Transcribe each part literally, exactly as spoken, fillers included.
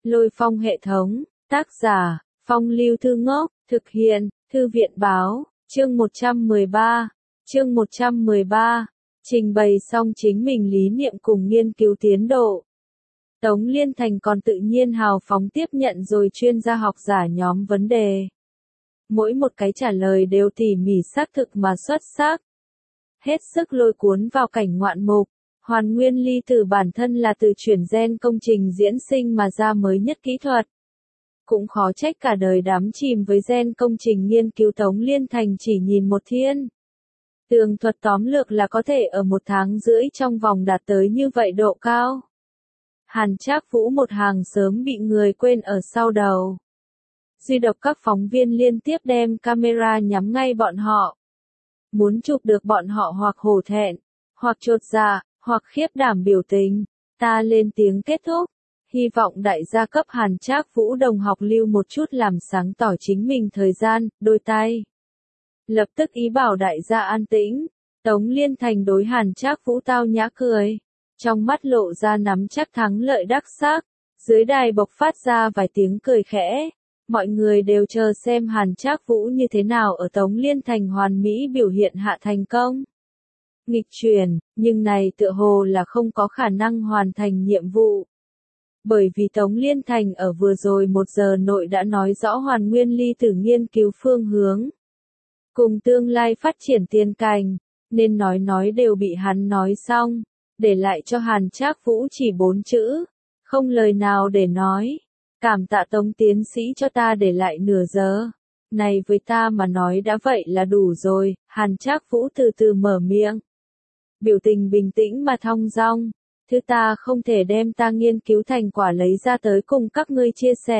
Lôi Phong hệ thống, tác giả, Phong Lưu Thư Ngốc, thực hiện, Thư viện báo, chương một trăm mười ba, chương một trăm mười ba, trình bày xong chính mình lý niệm cùng nghiên cứu tiến độ. Tống Liên Thành còn tự nhiên hào phóng tiếp nhận rồi chuyên gia học giả nhóm vấn đề. Mỗi một cái trả lời đều tỉ mỉ xác thực mà xuất sắc. Hết sức lôi cuốn vào cảnh ngoạn mục. Hoàn nguyên ly tử bản thân là từ chuyển gen công trình diễn sinh mà ra mới nhất kỹ thuật. Cũng khó trách cả đời đắm chìm với gen công trình nghiên cứu Tống Liên Thành chỉ nhìn một thiên. Tường thuật tóm lược là có thể ở một tháng rưỡi trong vòng đạt tới như vậy độ cao. Hàn Trác Vũ một hàng sớm bị người quên ở sau đầu. Duy độc các phóng viên liên tiếp đem camera nhắm ngay bọn họ. Muốn chụp được bọn họ hoặc hổ thẹn, hoặc chột dạ, hoặc khiếp đảm biểu tình. Ta lên tiếng kết thúc. Hy vọng đại gia cấp Hàn Trác Vũ đồng học lưu một chút làm sáng tỏ chính mình thời gian, đôi tay. Lập tức ý bảo đại gia an tĩnh. Tống Liên Thành đối Hàn Trác Vũ tao nhã cười. Trong mắt lộ ra nắm chắc thắng lợi đắc xác. Dưới đài bộc phát ra vài tiếng cười khẽ. Mọi người đều chờ xem Hàn Trác Vũ như thế nào ở Tống Liên Thành hoàn mỹ biểu hiện hạ thành công. Nghịch chuyển, nhưng này tựa hồ là không có khả năng hoàn thành nhiệm vụ. Bởi vì Tống Liên Thành ở vừa rồi một giờ nội đã nói rõ hoàn nguyên ly tử nghiên cứu phương hướng. Cùng tương lai phát triển tiền cảnh, nên nói nói đều bị hắn nói xong, để lại cho Hàn Trác Vũ chỉ bốn chữ, không lời nào để nói. Cảm tạ Tống tiến sĩ cho ta để lại nửa giờ. Này với ta mà nói đã vậy là đủ rồi, Hàn Trác Vũ từ từ mở miệng. Biểu tình bình tĩnh mà thong dong. Thứ ta không thể đem ta nghiên cứu thành quả lấy ra tới cùng các ngươi chia sẻ.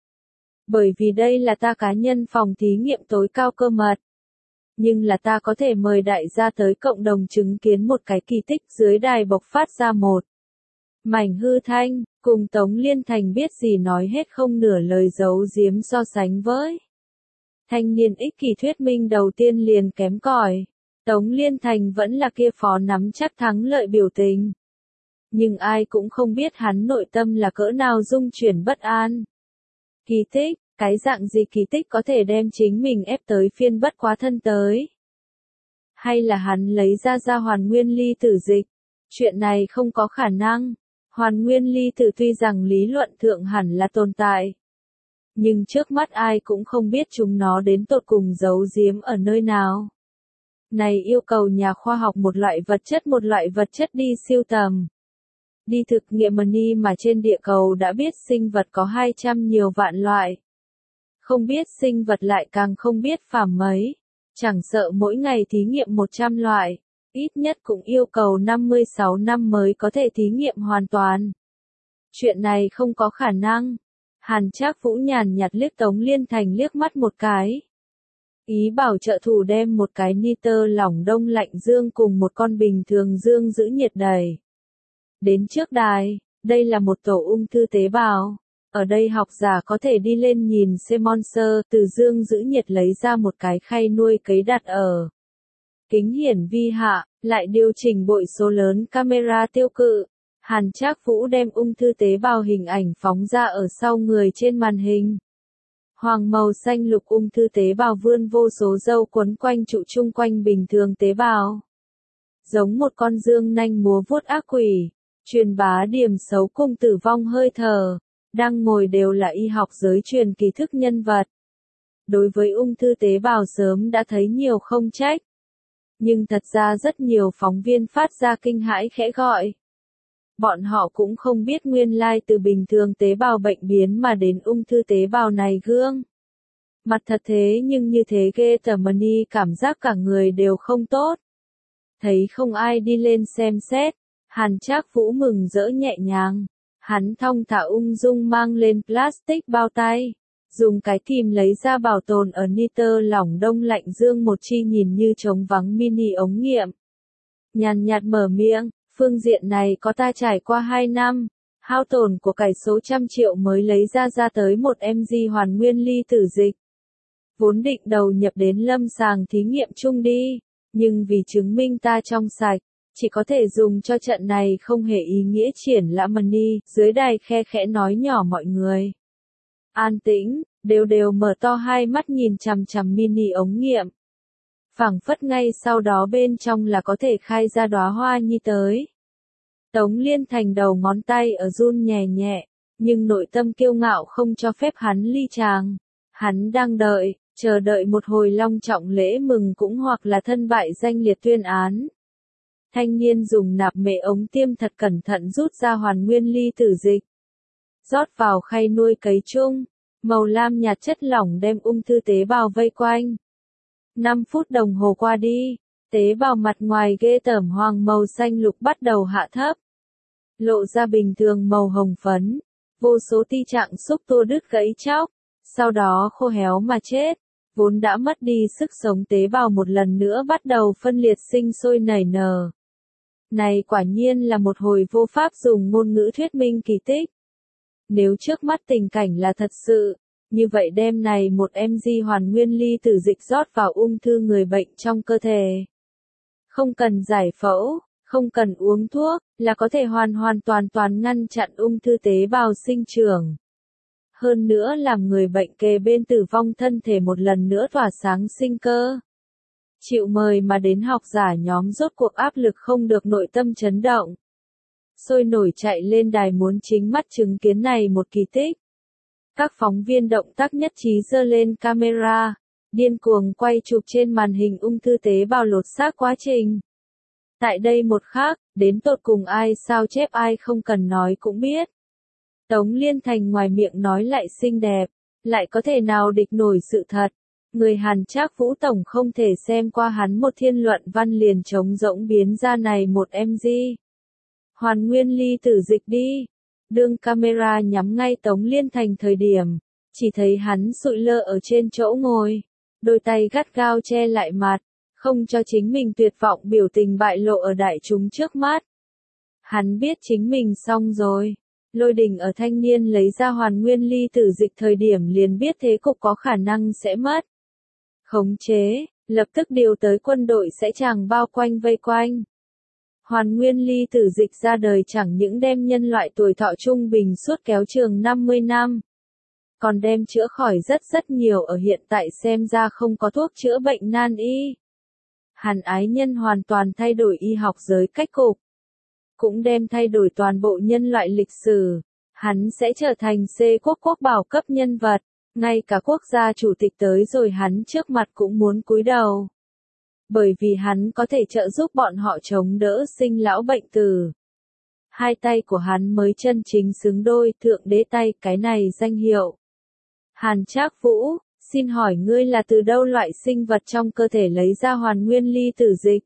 Bởi vì đây là ta cá nhân phòng thí nghiệm tối cao cơ mật. Nhưng là ta có thể mời đại gia tới cộng đồng chứng kiến một cái kỳ tích dưới đài bộc phát ra một. Mảnh hư thanh, cùng Tống Liên Thành biết gì nói hết không nửa lời giấu giếm so sánh với. Thanh niên ích kỷ thuyết minh đầu tiên liền kém cỏi. Tống Liên Thành vẫn là kia phó nắm chắc thắng lợi biểu tình. Nhưng ai cũng không biết hắn nội tâm là cỡ nào rung chuyển bất an. Kỳ tích, cái dạng gì kỳ tích có thể đem chính mình ép tới phiên bất quá thân tới? Hay là hắn lấy ra ra hoàn nguyên ly tử dịch? Chuyện này không có khả năng. Hoàn nguyên ly tử tuy rằng lý luận thượng hẳn là tồn tại. Nhưng trước mắt ai cũng không biết chúng nó đến tột cùng giấu giếm ở nơi nào. Này yêu cầu nhà khoa học một loại vật chất một loại vật chất đi siêu tầm. Đi thực nghiệm money mà trên địa cầu đã biết sinh vật có hai trăm nhiều vạn loại. Không biết sinh vật lại càng không biết phàm mấy. Chẳng sợ mỗi ngày thí nghiệm một trăm loại, ít nhất cũng yêu cầu năm mươi sáu năm mới có thể thí nghiệm hoàn toàn. Chuyện này không có khả năng. Hàn Trác Vũ nhàn nhạt liếc Tống Liên Thành liếc mắt một cái. Ý bảo trợ thủ đem một cái nitơ lỏng đông lạnh dương cùng một con bình thường dương giữ nhiệt đầy. Đến trước đài, đây là một tổ ung thư tế bào. Ở đây học giả có thể đi lên nhìn Semonser từ dương giữ nhiệt lấy ra một cái khay nuôi cấy đặt ở. Kính hiển vi hạ, lại điều chỉnh bội số lớn camera tiêu cự. Hàn Trác Vũ đem ung thư tế bào hình ảnh phóng ra ở sau người trên màn hình. Hoàng màu xanh lục ung thư tế bào vươn vô số râu quấn quanh trụ chung quanh bình thường tế bào. Giống một con dương nanh múa vuốt ác quỷ, truyền bá điểm xấu cùng tử vong hơi thở, đang ngồi đều là y học giới truyền kỳ thức nhân vật. Đối với ung thư tế bào sớm đã thấy nhiều không trách. Nhưng thật ra rất nhiều phóng viên phát ra kinh hãi khẽ gọi. Bọn họ cũng không biết nguyên lai từ bình thường tế bào bệnh biến mà đến ung thư tế bào này gương. Mặt thật thế nhưng như thế ghê tởm đi, cảm giác cả người đều không tốt. Thấy không ai đi lên xem xét, Hàn Trác Vũ mừng rỡ nhẹ nhàng. Hắn thong thả ung dung mang lên plastic bao tay, dùng cái kìm lấy ra bảo tồn ở nitơ lỏng đông lạnh dương một chi nhìn như trống vắng mini ống nghiệm. Nhàn nhạt mở miệng. Phương diện này có ta trải qua hai năm, hao tổn của cải số trăm triệu mới lấy ra ra tới một mg hoàn nguyên ly tử dịch. Vốn định đầu nhập đến lâm sàng thí nghiệm chung đi, nhưng vì chứng minh ta trong sạch, chỉ có thể dùng cho trận này không hề ý nghĩa triển lãm money, dưới đài khe khẽ nói nhỏ mọi người. An tĩnh, đều đều mở to hai mắt nhìn chằm chằm mini ống nghiệm. Phảng phất ngay sau đó bên trong là có thể khai ra đóa hoa nhi tới. Tống Liên Thành đầu ngón tay ở run nhẹ nhẹ, nhưng nội tâm kiêu ngạo không cho phép hắn ly tràng. Hắn đang đợi, chờ đợi một hồi long trọng lễ mừng cũng hoặc là thân bại danh liệt tuyên án. Thanh niên dùng nạp mệ ống tiêm thật cẩn thận rút ra hoàn nguyên ly tử dịch. Rót vào khay nuôi cấy chung, màu lam nhạt chất lỏng đem ung thư tế bào vây quanh. năm phút đồng hồ qua đi, tế bào mặt ngoài ghê tởm hoàng màu xanh lục bắt đầu hạ thấp. Lộ ra bình thường màu hồng phấn, vô số ti trạng xúc tua đứt gãy chóc, sau đó khô héo mà chết. Vốn đã mất đi sức sống tế bào một lần nữa bắt đầu phân liệt sinh sôi nảy nở. Này quả nhiên là một hồi vô pháp dùng ngôn ngữ thuyết minh kỳ tích. Nếu trước mắt tình cảnh là thật sự, như vậy đêm này một mg hoàn nguyên ly tử dịch rót vào ung thư người bệnh trong cơ thể. Không cần giải phẫu, không cần uống thuốc, là có thể hoàn hoàn toàn toàn ngăn chặn ung thư tế bào sinh trưởng. Hơn nữa làm người bệnh kề bên tử vong thân thể một lần nữa tỏa sáng sinh cơ. Chịu mời mà đến học giả nhóm rốt cuộc áp lực không được nội tâm chấn động. Sôi nổi chạy lên đài muốn chính mắt chứng kiến này một kỳ tích. Các phóng viên động tác nhất trí giơ lên camera, điên cuồng quay chụp trên màn hình ung thư tế bào lột xác quá trình. Tại đây một khắc, đến tột cùng ai sao chép ai không cần nói cũng biết. Tống Liên Thành ngoài miệng nói lại xinh đẹp, lại có thể nào địch nổi sự thật. Người Hàn Trác Vũ Tổng không thể xem qua hắn một thiên luận văn liền trống rỗng biến ra này một mg. Hoàn nguyên ly tử dịch đi. Đương camera nhắm ngay Tống Liên Thành thời điểm, chỉ thấy hắn sụi lơ ở trên chỗ ngồi, đôi tay gắt gao che lại mặt, không cho chính mình tuyệt vọng biểu tình bại lộ ở đại chúng trước mắt. Hắn biết chính mình xong rồi. Lôi Đình ở thanh niên lấy ra hoàn nguyên ly tử dịch thời điểm liền biết thế cục có khả năng sẽ mất. Khống chế, lập tức điều tới quân đội sẽ chàng bao quanh vây quanh. Hoàn nguyên ly tử dịch ra đời chẳng những đem nhân loại tuổi thọ trung bình suốt kéo trường năm mươi năm, còn đem chữa khỏi rất rất nhiều ở hiện tại xem ra không có thuốc chữa bệnh nan y. Hàn Ái Nhân hoàn toàn thay đổi y học giới cách cục, cũng đem thay đổi toàn bộ nhân loại lịch sử. Hắn sẽ trở thành C quốc quốc bảo cấp nhân vật, ngay cả quốc gia chủ tịch tới rồi hắn trước mặt cũng muốn cúi đầu. Bởi vì hắn có thể trợ giúp bọn họ chống đỡ sinh lão bệnh tử. Hai tay của hắn mới chân chính xứng đôi thượng đế tay cái này danh hiệu. Hàn Trác Vũ, xin hỏi ngươi là từ đâu loại sinh vật trong cơ thể lấy ra hoàn nguyên ly tử dịch?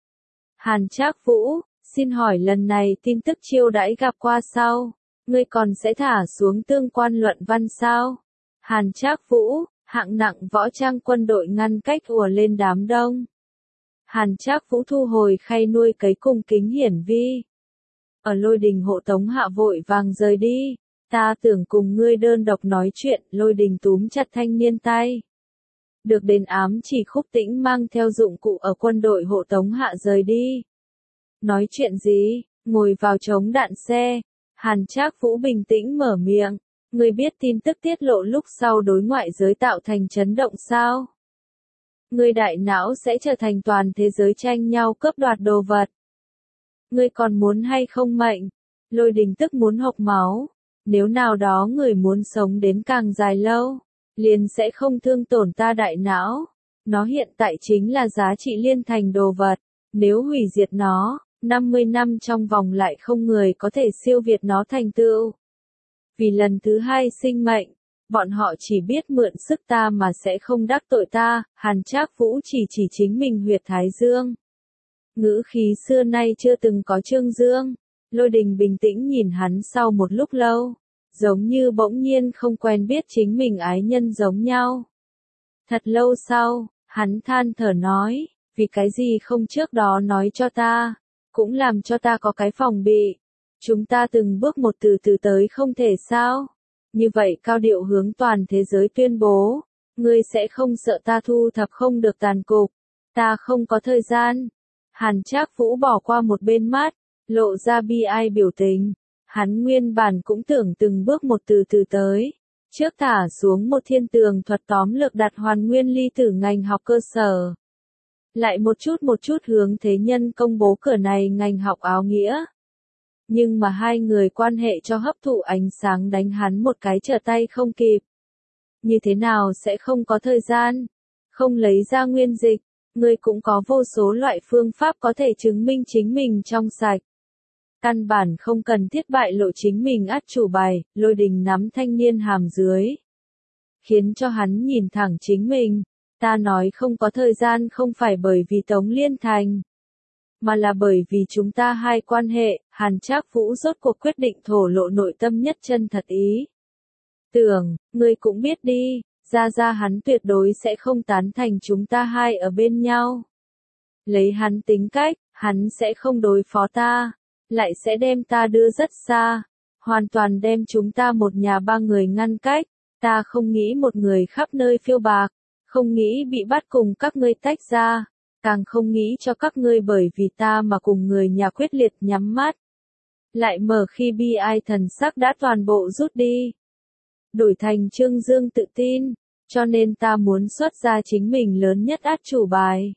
Hàn Trác Vũ, xin hỏi lần này tin tức chiêu đãi gặp qua sao? Ngươi còn sẽ thả xuống tương quan luận văn sao? Hàn Trác Vũ, hạng nặng võ trang quân đội ngăn cách ùa lên đám đông. Hàn Trác Vũ thu hồi khay nuôi cấy cung kính hiển vi. Ở Lôi Đình hộ tống hạ vội vàng rời đi. Ta tưởng cùng ngươi đơn độc nói chuyện, Lôi Đình túm chặt thanh niên tay. Được đến ám chỉ Khúc Tĩnh mang theo dụng cụ ở quân đội hộ tống hạ rời đi. Nói chuyện gì, ngồi vào chống đạn xe. Hàn Trác Vũ bình tĩnh mở miệng. Ngươi biết tin tức tiết lộ lúc sau đối ngoại giới tạo thành chấn động sao? Ngươi đại não sẽ trở thành toàn thế giới tranh nhau cướp đoạt đồ vật. Ngươi còn muốn hay không mệnh? Lôi Đình tức muốn hộc máu. Nếu nào đó người muốn sống đến càng dài lâu, liền sẽ không thương tổn ta đại não. Nó hiện tại chính là giá trị liên thành đồ vật. Nếu hủy diệt nó, năm mươi năm trong vòng lại không người có thể siêu việt nó thành tựu. Vì lần thứ hai sinh mệnh, bọn họ chỉ biết mượn sức ta mà sẽ không đắc tội ta. Hàn Trác Vũ chỉ chỉ chính mình huyệt thái dương. Ngữ khí xưa nay chưa từng có trương dương. Lôi Đình bình tĩnh nhìn hắn sau một lúc lâu, giống như bỗng nhiên không quen biết chính mình ái nhân giống nhau. Thật lâu sau, hắn than thở nói, vì cái gì không trước đó nói cho ta, cũng làm cho ta có cái phòng bị. Chúng ta từng bước một từ từ tới không thể sao? Như vậy cao điệu hướng toàn thế giới tuyên bố, ngươi sẽ không sợ ta thu thập không được tàn cục. Ta không có thời gian. Hàn Trác Vũ bỏ qua một bên mắt, lộ ra bi ai biểu tình. Hắn nguyên bản cũng tưởng từng bước một từ từ tới. Trước thả xuống một thiên tường thuật tóm lược đặt hoàn nguyên ly tử ngành học cơ sở. Lại một chút một chút hướng thế nhân công bố cửa này ngành học áo nghĩa. Nhưng mà hai người quan hệ cho hấp thụ ánh sáng đánh hắn một cái trở tay không kịp. Như thế nào sẽ không có thời gian? Không lấy ra nguyên dịch, người cũng có vô số loại phương pháp có thể chứng minh chính mình trong sạch. Căn bản không cần thiết bại lộ chính mình át chủ bài, Lôi Đình nắm thanh niên hàm dưới. Khiến cho hắn nhìn thẳng chính mình, ta nói không có thời gian không phải bởi vì Tống Liên Thành. Mà là bởi vì chúng ta hai quan hệ, Hàn Trác Vũ rốt cuộc quyết định thổ lộ nội tâm nhất chân thật ý. Tưởng, ngươi cũng biết đi, ra ra hắn tuyệt đối sẽ không tán thành chúng ta hai ở bên nhau. Lấy hắn tính cách, hắn sẽ không đối phó ta, lại sẽ đem ta đưa rất xa, hoàn toàn đem chúng ta một nhà ba người ngăn cách. Ta không nghĩ một người khắp nơi phiêu bạc, không nghĩ bị bắt cùng các ngươi tách ra, càng không nghĩ cho các ngươi bởi vì ta mà cùng người nhà quyết liệt nhắm mắt. Lại mở khi bi ai thần sắc đã toàn bộ rút đi. Đổi thành Trương Dương tự tin, cho nên ta muốn xuất ra chính mình lớn nhất át chủ bài.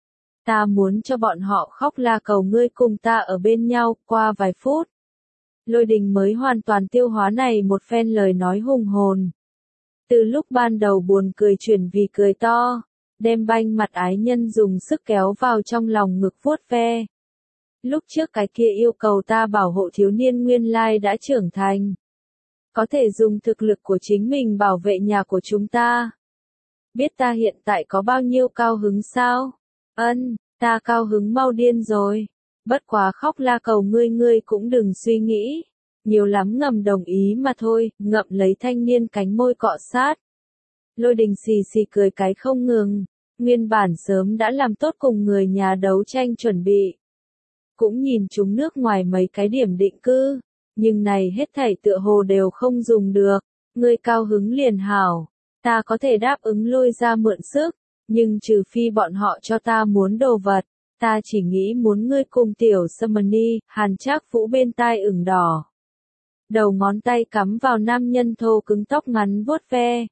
Ta muốn cho bọn họ khóc la cầu ngươi cùng ta ở bên nhau, qua vài phút. Lôi Đình mới hoàn toàn tiêu hóa này một phen lời nói hùng hồn. Từ lúc ban đầu buồn cười chuyển vì cười to, đem banh mặt ái nhân dùng sức kéo vào trong lòng ngực vuốt ve. Lúc trước cái kia yêu cầu ta bảo hộ thiếu niên nguyên lai đã trưởng thành. Có thể dùng thực lực của chính mình bảo vệ nhà của chúng ta. Biết ta hiện tại có bao nhiêu cao hứng sao? Ân, ta cao hứng mau điên rồi. Bất quá khóc la cầu ngươi ngươi cũng đừng suy nghĩ. Nhiều lắm ngầm đồng ý mà thôi, ngậm lấy thanh niên cánh môi cọ sát. Lôi Đình xì xì cười cái không ngừng. Nguyên bản sớm đã làm tốt cùng người nhà đấu tranh chuẩn bị. Cũng nhìn chúng nước ngoài mấy cái điểm định cư. Nhưng này hết thảy tựa hồ đều không dùng được. Ngươi cao hứng liền hảo. Ta có thể đáp ứng Lôi ra mượn sức. Nhưng trừ phi bọn họ cho ta muốn đồ vật. Ta chỉ nghĩ muốn ngươi cùng tiểu Summonie. Hàn Trác Vũ bên tai ửng đỏ. Đầu ngón tay cắm vào nam nhân thô cứng tóc ngắn vuốt ve.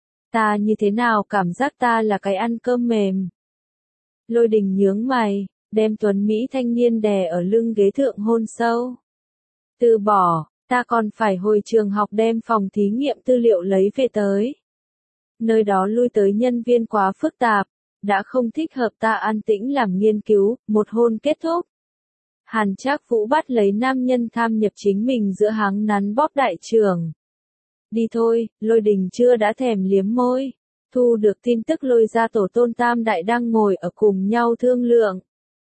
Ta như thế nào cảm giác ta là cái ăn cơm mềm. Lôi Đình nhướng mày, đem tuấn Mỹ thanh niên đè ở lưng ghế thượng hôn sâu. Từ bỏ, ta còn phải hồi trường học đem phòng thí nghiệm tư liệu lấy về tới. Nơi đó lui tới nhân viên quá phức tạp, đã không thích hợp ta an tĩnh làm nghiên cứu, một hôn kết thúc. Hàn Trác Vũ bắt lấy nam nhân tham nhập chính mình giữa háng nắn bóp đại trưởng. Đi thôi, Lôi Đình chưa đã thèm liếm môi. Thu được tin tức Lôi ra tổ tôn tam đại đang ngồi ở cùng nhau thương lượng.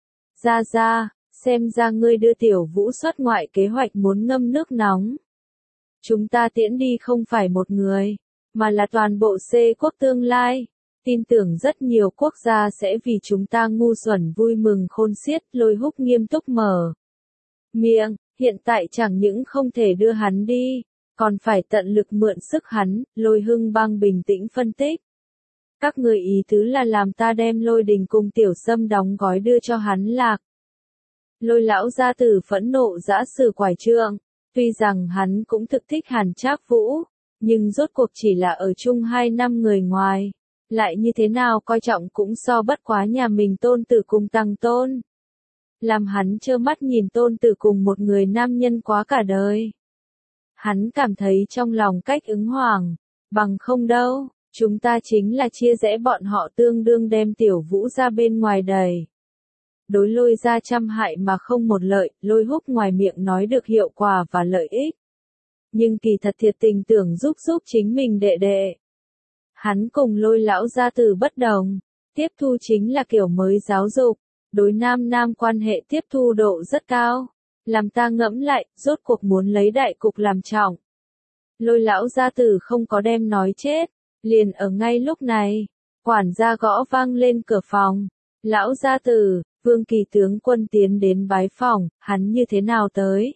Ra ra, xem ra ngươi đưa tiểu Vũ xuất ngoại kế hoạch muốn ngâm nước nóng. Chúng ta tiễn đi không phải một người, mà là toàn bộ C quốc tương lai. Tin tưởng rất nhiều quốc gia sẽ vì chúng ta ngu xuẩn vui mừng khôn xiết. Lôi Húc nghiêm túc mở miệng, hiện tại chẳng những không thể đưa hắn đi, còn phải tận lực mượn sức hắn. Lôi Hưng Bang bình tĩnh phân tích. Các người ý tứ là làm ta đem Lôi Đình cùng tiểu Sâm đóng gói đưa cho hắn lạc. Lôi lão gia tử phẫn nộ giã sử quải trượng, tuy rằng hắn cũng thực thích Hàn Trác Vũ, nhưng rốt cuộc chỉ là ở chung hai năm người ngoài. Lại như thế nào coi trọng cũng so bất quá nhà mình tôn tử cùng tăng tôn. Làm hắn trơ mắt nhìn tôn tử cùng một người nam nhân quá cả đời. Hắn cảm thấy trong lòng cách ứng hoảng, bằng không đâu, chúng ta chính là chia rẽ bọn họ tương đương đem tiểu Vũ ra bên ngoài đẩy. Đối Lôi ra trăm hại mà không một lợi, Lôi Húc ngoài miệng nói được hiệu quả và lợi ích. Nhưng kỳ thật thiệt tình tưởng giúp giúp chính mình đệ đệ. Hắn cùng Lôi lão gia tử bất đồng, tiếp thu chính là kiểu mới giáo dục, đối nam nam quan hệ tiếp thu độ rất cao, làm ta ngẫm lại, rốt cuộc muốn lấy đại cục làm trọng. Lôi lão gia tử không có đem nói chết, liền ở ngay lúc này, quản gia gõ vang lên cửa phòng, lão gia tử, Vương Kỳ tướng quân tiến đến bái phòng, hắn như thế nào tới?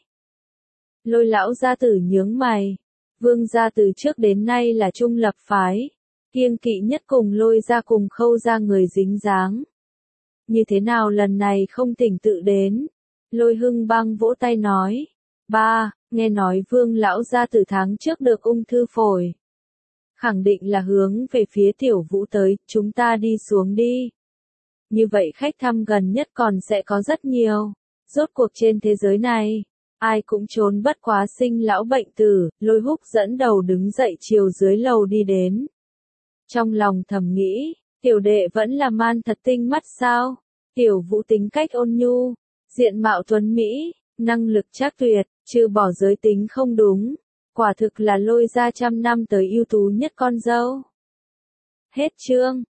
Lôi lão gia tử nhướng mày, Vương gia từ trước đến nay là trung lập phái. Kiêng kỵ nhất cùng Lôi ra cùng Khâu ra người dính dáng. Như thế nào lần này không tỉnh tự đến? Lôi Hưng Bang vỗ tay nói. Ba, nghe nói Vương lão gia từ tháng trước được ung thư phổi. Khẳng định là hướng về phía Tiểu Vũ tới, chúng ta đi xuống đi. Như vậy khách thăm gần nhất còn sẽ có rất nhiều. Rốt cuộc trên thế giới này, ai cũng trốn bất quá sinh lão bệnh tử. Lôi Húc dẫn đầu đứng dậy chiều dưới lầu đi đến. Trong lòng thầm nghĩ, tiểu đệ vẫn là man thật tinh mắt sao? Tiểu Vũ tính cách ôn nhu, diện mạo tuấn mỹ, năng lực trác tuyệt, trừ bỏ giới tính không đúng, quả thực là Lôi gia trăm năm tới ưu tú nhất con dâu. Hết chương.